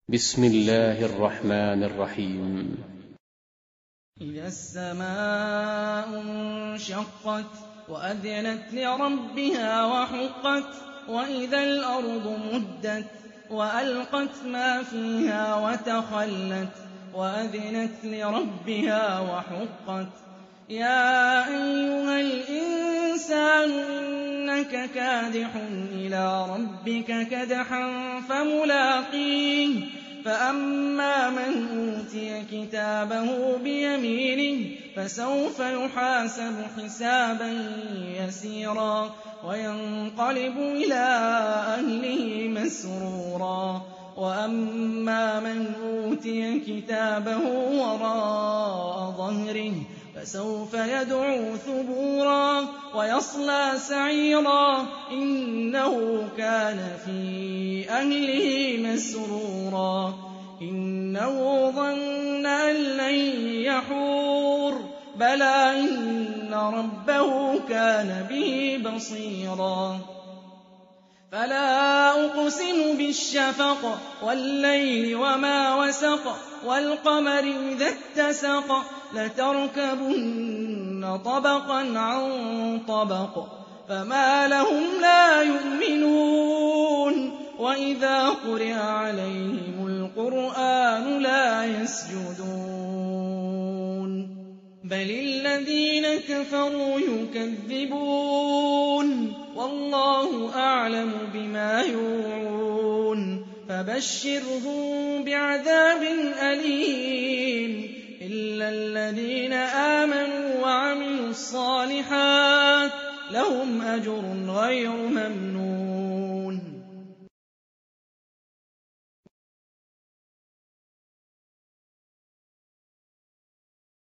بسم الله الرحمن الرحيم. إذا السماء انشقت وأذنت لربها وحقت وإذا الأرض مدت وألقت ما فيها وتخلت وأذنت لربها وحقت يا أيها الإنسان إنك كادح إلى ربك كدحا فملاقيه فأما من أوتي كتابه بيمينه فسوف يحاسب حسابا يسيرا وينقلب إلى أهله مسرورا وأما من أوتي كتابه وراء ظهره فسوف يدعو ثبورا ويصلى سعيرا إنه كان في أهله مسرورا إنه ظن أن لن يحور بلى إن ربه كان به بصيرا فلا أقسم بالشفق والليل وما وسق والقمر إذا اتسق لتركبن طبقا عن طبق فما لهم لا يؤمنون وإذا قرئ عليهم القرآن لا يسجدون بل الذين كفروا يكذبون والله أعلم بما يوعون فبشرهم بعذاب أليم إلا الذين آمنوا وعملوا الصالحات لهم أجر غير ممنون